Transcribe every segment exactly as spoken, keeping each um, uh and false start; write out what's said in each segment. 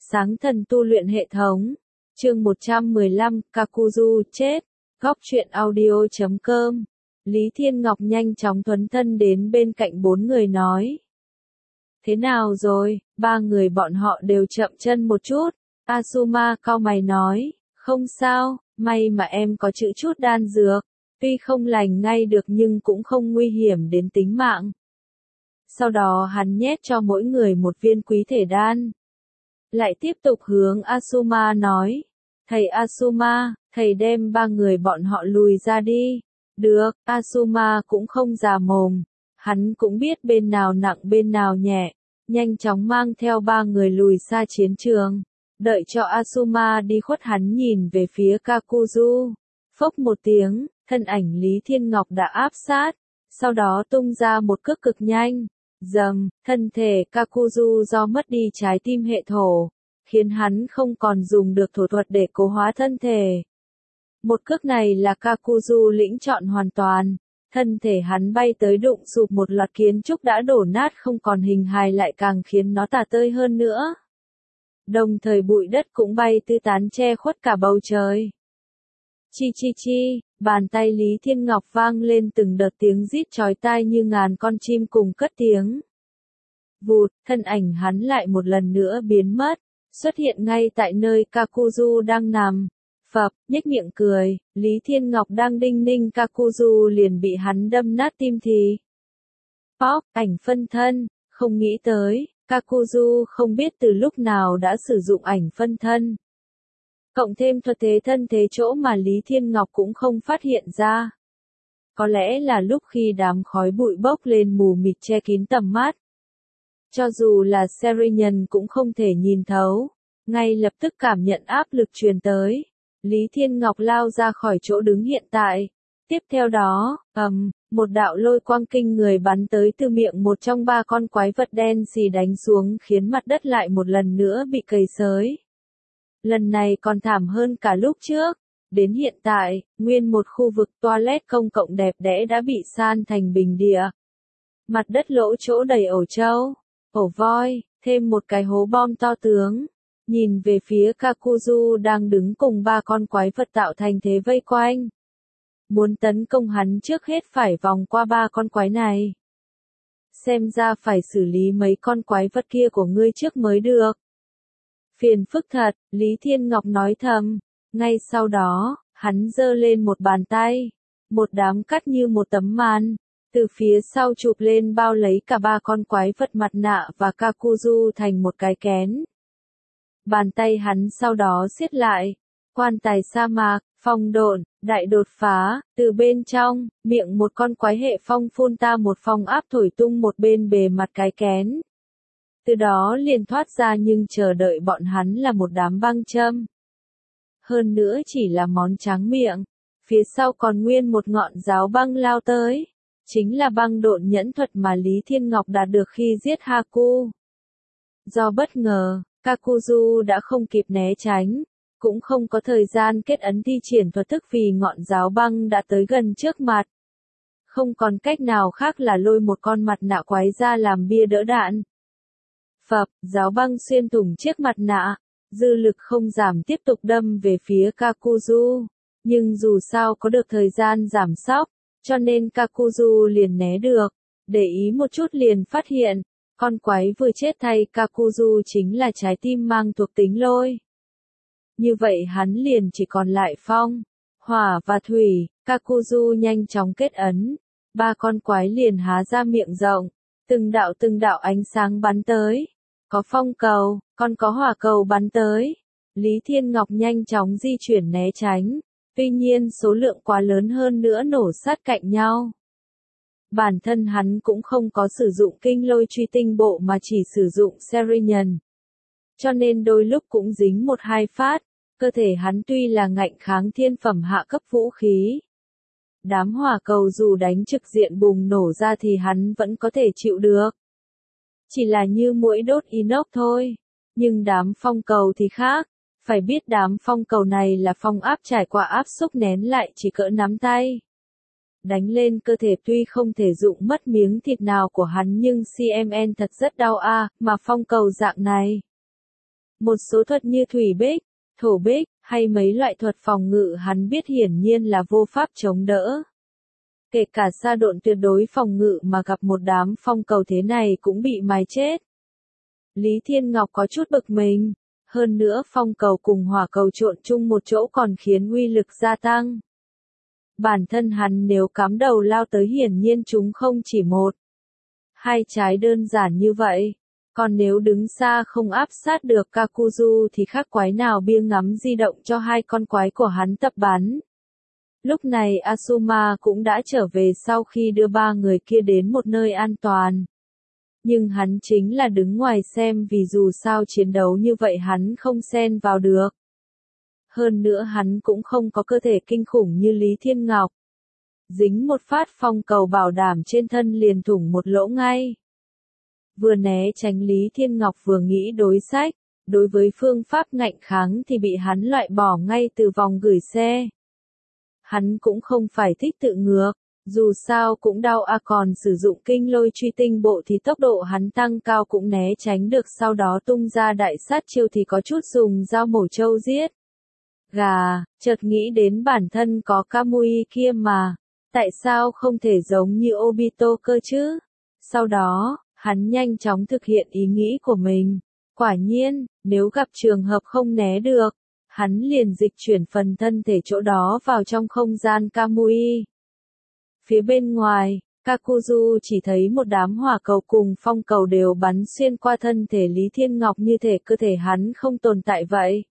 Sáng thần tu luyện hệ thống. Chương một trăm mười lăm, Kakuzu chết. Góc truyện audio chấm com. Lý Thiên Ngọc nhanh chóng thuấn thân đến bên cạnh bốn người nói. Thế nào rồi, ba người bọn họ đều chậm chân một chút. Asuma cau mày nói, không sao, may mà em có chữ chút đan dược. Tuy không lành ngay được nhưng cũng không nguy hiểm đến tính mạng. Sau đó hắn nhét cho mỗi người một viên quý thể đan. Lại tiếp tục hướng Asuma nói. Thầy Asuma, thầy đem ba người bọn họ lùi ra đi. Được, Asuma cũng không già mồm. Hắn cũng biết bên nào nặng bên nào nhẹ. Nhanh chóng mang theo ba người lùi xa chiến trường. Đợi cho Asuma đi khuất hắn nhìn về phía Kakuzu. Phốc một tiếng, thân ảnh Lý Thiên Ngọc đã áp sát. Sau đó tung ra một cước cực nhanh. Dầm, thân thể Kakuzu do mất đi trái tim hệ thổ, khiến hắn không còn dùng được thổ thuật để cố hóa thân thể. Một cước này là Kakuzu lĩnh chọn hoàn toàn, thân thể hắn bay tới đụng sụp một loạt kiến trúc đã đổ nát không còn hình hài lại càng khiến nó tả tơi hơn nữa. Đồng thời bụi đất cũng bay tứ tán che khuất cả bầu trời. Chi chi chi, bàn tay Lý Thiên Ngọc vang lên từng đợt tiếng rít chói tai như ngàn con chim cùng cất tiếng. Vụt, thân ảnh hắn lại một lần nữa biến mất, xuất hiện ngay tại nơi Kakuzu đang nằm. Phập, nhếch miệng cười, Lý Thiên Ngọc đang đinh ninh Kakuzu liền bị hắn đâm nát tim thì. Pop, ảnh phân thân, không nghĩ tới, Kakuzu không biết từ lúc nào đã sử dụng ảnh phân thân. Cộng thêm thuật thế thân thế chỗ mà Lý Thiên Ngọc cũng không phát hiện ra. Có lẽ là lúc khi đám khói bụi bốc lên mù mịt che kín tầm mắt. Cho dù là Serian cũng không thể nhìn thấu, ngay lập tức cảm nhận áp lực truyền tới. Lý Thiên Ngọc lao ra khỏi chỗ đứng hiện tại. Tiếp theo đó, ầm, um, một đạo lôi quang kinh người bắn tới từ miệng một trong ba con quái vật đen xì đánh xuống khiến mặt đất lại một lần nữa bị cầy xới. Lần này còn thảm hơn cả lúc trước. Đến hiện tại, nguyên một khu vực toilet công cộng đẹp đẽ đã bị san thành bình địa. Mặt đất lỗ chỗ đầy ổ trâu, ổ voi, thêm một cái hố bom to tướng. Nhìn về phía Kakuzu đang đứng cùng ba con quái vật tạo thành thế vây quanh. Muốn tấn công hắn trước hết phải vòng qua ba con quái này. Xem ra phải xử lý mấy con quái vật kia của ngươi trước mới được. Phiền phức thật, Lý Thiên Ngọc nói thầm. Ngay sau đó, hắn giơ lên một bàn tay. Một đám cắt như một tấm màn. Từ phía sau chụp lên bao lấy cả ba con quái vật mặt nạ và Kakuzu thành một cái kén. Bàn tay hắn sau đó siết lại. Quan tài sa mạc, phong độn, đại đột phá, từ bên trong, miệng một con quái hệ phong phun ta một phong áp thổi tung một bên bề mặt cái kén. Từ đó liền thoát ra nhưng chờ đợi bọn hắn là một đám băng châm. Hơn nữa chỉ là món tráng miệng. Phía sau còn nguyên một ngọn giáo băng lao tới. Chính là băng độn nhẫn thuật mà Lý Thiên Ngọc đạt được khi giết Haku. Do bất ngờ, Kakuzu đã không kịp né tránh. Cũng không có thời gian kết ấn thi triển thuật thức vì ngọn giáo băng đã tới gần trước mặt. Không còn cách nào khác là lôi một con mặt nạ quái ra làm bia đỡ đạn. Phập, giáo băng xuyên thủng chiếc mặt nạ, dư lực không giảm tiếp tục đâm về phía Kakuzu, nhưng dù sao có được thời gian giảm sóc, cho nên Kakuzu liền né được, để ý một chút liền phát hiện, con quái vừa chết thay Kakuzu chính là trái tim mang thuộc tính lôi. Như vậy hắn liền chỉ còn lại phong, hỏa và thủy, Kakuzu nhanh chóng kết ấn, ba con quái liền há ra miệng rộng, từng đạo từng đạo ánh sáng bắn tới. Có phong cầu, còn có hỏa cầu bắn tới. Lý Thiên Ngọc nhanh chóng di chuyển né tránh. Tuy nhiên số lượng quá lớn hơn nữa nổ sát cạnh nhau. Bản thân hắn cũng không có sử dụng kinh lôi truy tinh bộ mà chỉ sử dụng Serian. Cho nên đôi lúc cũng dính một hai phát. Cơ thể hắn tuy là ngạnh kháng thiên phẩm hạ cấp vũ khí. Đám hỏa cầu dù đánh trực diện bùng nổ ra thì hắn vẫn có thể chịu được. Chỉ là như muỗi đốt inox thôi. Nhưng đám phong cầu thì khác. Phải biết đám phong cầu này là phong áp trải qua áp xúc nén lại chỉ cỡ nắm tay. Đánh lên cơ thể tuy không thể dụng mất miếng thịt nào của hắn nhưng xê em en thật rất đau a, à, mà phong cầu dạng này. Một số thuật như thủy bích, thổ bích, hay mấy loại thuật phòng ngự hắn biết hiển nhiên là vô pháp chống đỡ. Kể cả sa độn tuyệt đối phòng ngự mà gặp một đám phong cầu thế này cũng bị mài chết. Lý Thiên Ngọc có chút bực mình, hơn nữa phong cầu cùng hỏa cầu trộn chung một chỗ còn khiến uy lực gia tăng. Bản thân hắn nếu cắm đầu lao tới hiển nhiên chúng không chỉ một, hai trái đơn giản như vậy. Còn nếu đứng xa không áp sát được Kakuzu thì khác quái nào bia ngắm di động cho hai con quái của hắn tập bắn. Lúc này Asuma cũng đã trở về sau khi đưa ba người kia đến một nơi an toàn. Nhưng hắn chính là đứng ngoài xem vì dù sao chiến đấu như vậy hắn không xen vào được. Hơn nữa hắn cũng không có cơ thể kinh khủng như Lý Thiên Ngọc. Dính một phát phong cầu bảo đảm trên thân liền thủng một lỗ ngay. Vừa né tránh Lý Thiên Ngọc vừa nghĩ đối sách, đối với phương pháp ngạnh kháng thì bị hắn loại bỏ ngay từ vòng gửi xe. Hắn cũng không phải thích tự ngược, dù sao cũng đau à còn sử dụng kinh lôi truy tinh bộ thì tốc độ hắn tăng cao cũng né tránh được sau đó tung ra đại sát chiêu thì có chút dùng dao mổ trâu giết. Gà, chợt nghĩ đến bản thân có Kamui kia mà, tại sao không thể giống như Obito cơ chứ? Sau đó, hắn nhanh chóng thực hiện ý nghĩ của mình. Quả nhiên, nếu gặp trường hợp không né được, hắn liền dịch chuyển phần thân thể chỗ đó vào trong không gian Kamui. Phía bên ngoài, Kakuzu chỉ thấy một đám hỏa cầu cùng phong cầu đều bắn xuyên qua thân thể Lý Thiên Ngọc như thể cơ thể hắn không tồn tại vậy.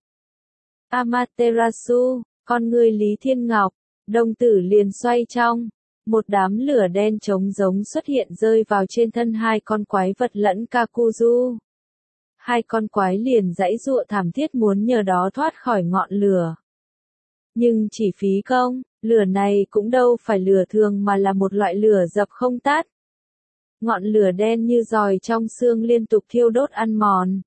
Amaterasu, con người Lý Thiên Ngọc, đồng tử liền xoay trong. Một đám lửa đen trống giống xuất hiện rơi vào trên thân hai con quái vật lẫn Kakuzu. Hai con quái liền giãy giụa thảm thiết muốn nhờ đó thoát khỏi ngọn lửa. Nhưng chỉ phí công, lửa này cũng đâu phải lửa thường mà là một loại lửa dập không tắt. Ngọn lửa đen như giòi trong xương liên tục thiêu đốt ăn mòn.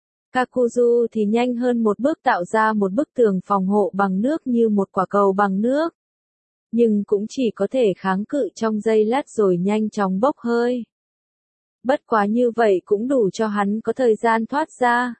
Kakuzu thì nhanh hơn một bước tạo ra một bức tường phòng hộ bằng nước như một quả cầu bằng nước. Nhưng cũng chỉ có thể kháng cự trong giây lát rồi nhanh chóng bốc hơi. Bất quá như vậy cũng đủ cho hắn có thời gian thoát ra.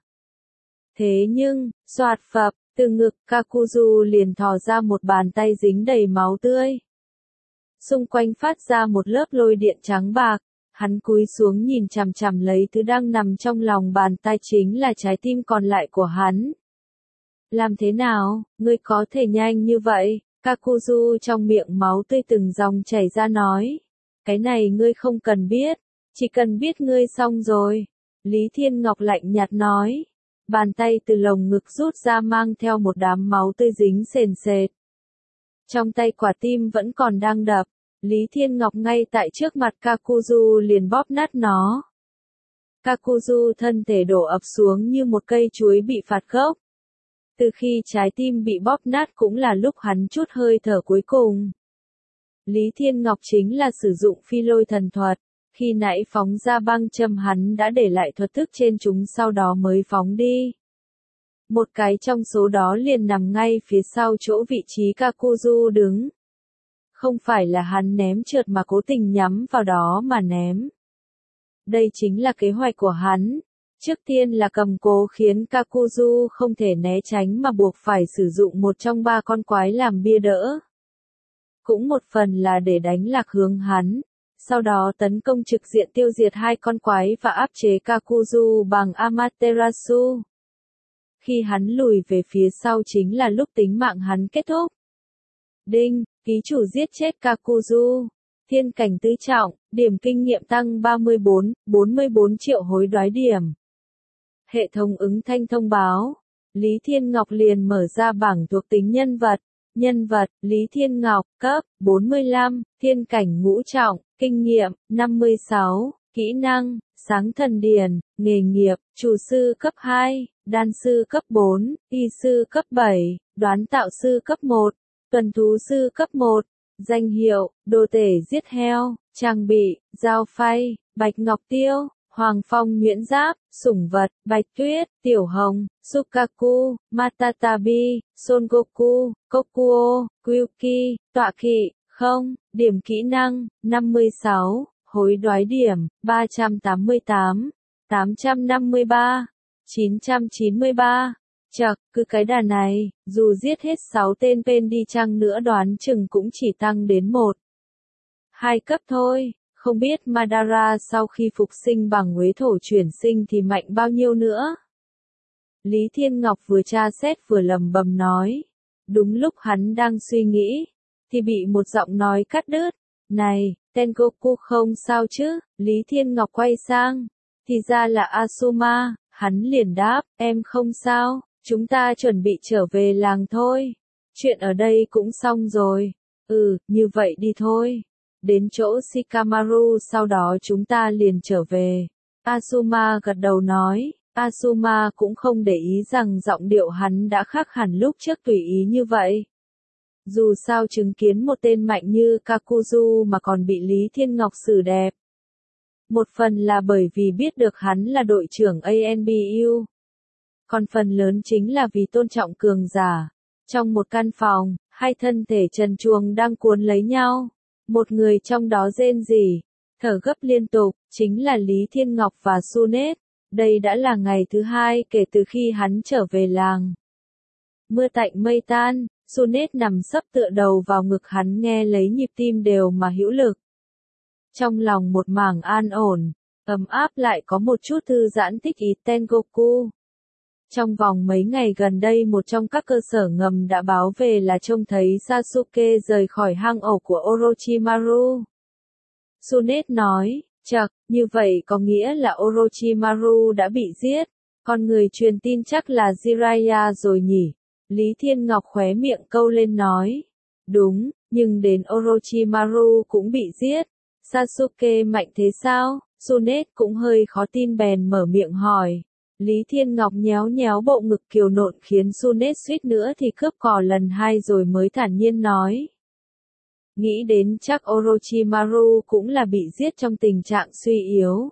Thế nhưng, xoạt phập, từ ngực Kakuzu liền thò ra một bàn tay dính đầy máu tươi. Xung quanh phát ra một lớp lôi điện trắng bạc, hắn cúi xuống nhìn chằm chằm lấy thứ đang nằm trong lòng bàn tay chính là trái tim còn lại của hắn. Làm thế nào, ngươi có thể nhanh như vậy? Kakuzu trong miệng máu tươi từng dòng chảy ra nói. Cái này ngươi không cần biết, chỉ cần biết ngươi xong rồi. Lý Thiên Ngọc lạnh nhạt nói. Bàn tay từ lồng ngực rút ra mang theo một đám máu tươi dính sền sệt. Trong tay quả tim vẫn còn đang đập. Lý Thiên Ngọc ngay tại trước mặt Kakuzu liền bóp nát nó. Kakuzu thân thể đổ ập xuống như một cây chuối bị phạt gốc. Từ khi trái tim bị bóp nát cũng là lúc hắn chút hơi thở cuối cùng. Lý Thiên Ngọc chính là sử dụng phi lôi thần thuật. Khi nãy phóng ra băng châm hắn đã để lại thuật thức trên chúng sau đó mới phóng đi. Một cái trong số đó liền nằm ngay phía sau chỗ vị trí Kakuzu đứng. Không phải là hắn ném trượt mà cố tình nhắm vào đó mà ném. Đây chính là kế hoạch của hắn. Trước tiên là cầm cố khiến Kakuzu không thể né tránh mà buộc phải sử dụng một trong ba con quái làm bia đỡ. Cũng một phần là để đánh lạc hướng hắn. Sau đó tấn công trực diện tiêu diệt hai con quái và áp chế Kakuzu bằng Amaterasu. Khi hắn lùi về phía sau chính là lúc tính mạng hắn kết thúc. Đinh, ký chủ giết chết Kakuzu. Thiên cảnh tứ trọng, điểm kinh nghiệm tăng ba mươi bốn, bốn mươi bốn triệu hối đoái điểm. Hệ thống ứng thanh thông báo. Lý Thiên Ngọc liền mở ra bảng thuộc tính nhân vật. Nhân vật, Lý Thiên Ngọc, cấp, bốn mươi lăm, thiên cảnh ngũ trọng, kinh nghiệm, năm mươi sáu, kỹ năng, sáng thần điền, nghề nghiệp, chủ sư cấp hai, đan sư cấp bốn, y sư cấp bảy, đoán tạo sư cấp một, tuần thú sư cấp một, danh hiệu, đồ tể giết heo, trang bị, dao phay, bạch ngọc tiêu, hoàng phong nhuyễn giáp, sủng vật, bạch tuyết, tiểu hồng, Sukaku, Matatabi, Son Goku, Kokuo, Kyuki, tọa kỵ, không, điểm kỹ năng, năm mươi sáu, hối đoái điểm, ba trăm tám mươi tám, tám trăm năm mươi ba. chín trăm chín mươi ba. Chậc, cứ cái đà này, dù giết hết sáu tên Pen đi chăng nữa đoán chừng cũng chỉ tăng đến một, hai cấp thôi, không biết Madara sau khi phục sinh bằng uế thổ chuyển sinh thì mạnh bao nhiêu nữa. Lý Thiên Ngọc vừa tra xét vừa lầm bầm nói. Đúng lúc hắn đang suy nghĩ, thì bị một giọng nói cắt đứt. Này, Tengoku không sao chứ? Lý Thiên Ngọc quay sang, thì ra là Asuma, hắn liền đáp, em không sao, chúng ta chuẩn bị trở về làng thôi. Chuyện ở đây cũng xong rồi. Ừ, như vậy đi thôi. Đến chỗ Shikamaru sau đó chúng ta liền trở về. Asuma gật đầu nói. Asuma cũng không để ý rằng giọng điệu hắn đã khác hẳn lúc trước tùy ý như vậy. Dù sao chứng kiến một tên mạnh như Kakuzu mà còn bị Lý Thiên Ngọc xử đẹp. Một phần là bởi vì biết được hắn là đội trưởng a en bê u. Còn phần lớn chính là vì tôn trọng cường giả. Trong một căn phòng, hai thân thể trần truồng đang cuốn lấy nhau. Một người trong đó rên rỉ, thở gấp liên tục, chính là Lý Thiên Ngọc và Sunet. Đây đã là ngày thứ hai kể từ khi hắn trở về làng. Mưa tạnh mây tan, Sunet nằm sấp tựa đầu vào ngực hắn nghe lấy nhịp tim đều mà hữu lực. Trong lòng một mảng an ổn, ấm áp lại có một chút thư giãn thích ý Tengoku. Trong vòng mấy ngày gần đây một trong các cơ sở ngầm đã báo về là trông thấy Sasuke rời khỏi hang ổ của Orochimaru. Sunet nói, chậc, như vậy có nghĩa là Orochimaru đã bị giết, con người truyền tin chắc là Jiraiya rồi nhỉ? Lý Thiên Ngọc khóe miệng câu lên nói, đúng, nhưng đến Orochimaru cũng bị giết, Sasuke mạnh thế sao? Sunet cũng hơi khó tin bèn mở miệng hỏi. Lý Thiên Ngọc nhéo nhéo bộ ngực kiều nộn khiến Sunet suýt nữa thì cướp cò lần hai rồi mới thản nhiên nói. Nghĩ đến chắc Orochimaru cũng là bị giết trong tình trạng suy yếu.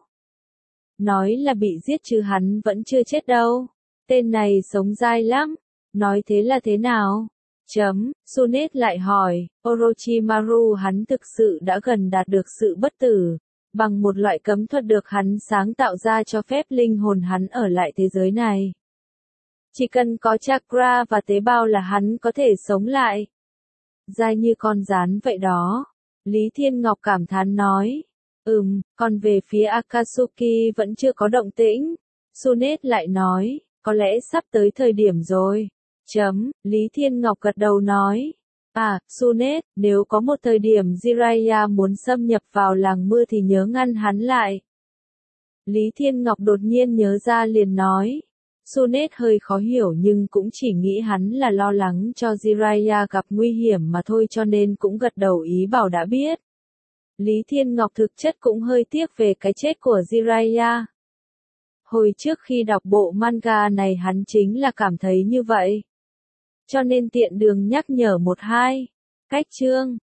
Nói là bị giết chứ hắn vẫn chưa chết đâu. Tên này sống dai lắm. Nói thế là thế nào? Chấm, Sunet lại hỏi, Orochimaru hắn thực sự đã gần đạt được sự bất tử. Bằng một loại cấm thuật được hắn sáng tạo ra cho phép linh hồn hắn ở lại thế giới này. Chỉ cần có chakra và tế bào là hắn có thể sống lại. Dai như con rán vậy đó. Lý Thiên Ngọc cảm thán nói. Ừm, còn về phía Akatsuki vẫn chưa có động tĩnh. Sunet lại nói, có lẽ sắp tới thời điểm rồi. Chấm, Lý Thiên Ngọc gật đầu nói. À, Sunet, nếu có một thời điểm Jiraiya muốn xâm nhập vào làng mưa thì nhớ ngăn hắn lại. Lý Thiên Ngọc đột nhiên nhớ ra liền nói. Sunet hơi khó hiểu nhưng cũng chỉ nghĩ hắn là lo lắng cho Jiraiya gặp nguy hiểm mà thôi cho nên cũng gật đầu ý bảo đã biết. Lý Thiên Ngọc thực chất cũng hơi tiếc về cái chết của Jiraiya. Hồi trước khi đọc bộ manga này hắn chính là cảm thấy như vậy. Cho nên tiện đường nhắc nhở một hai. Cách chương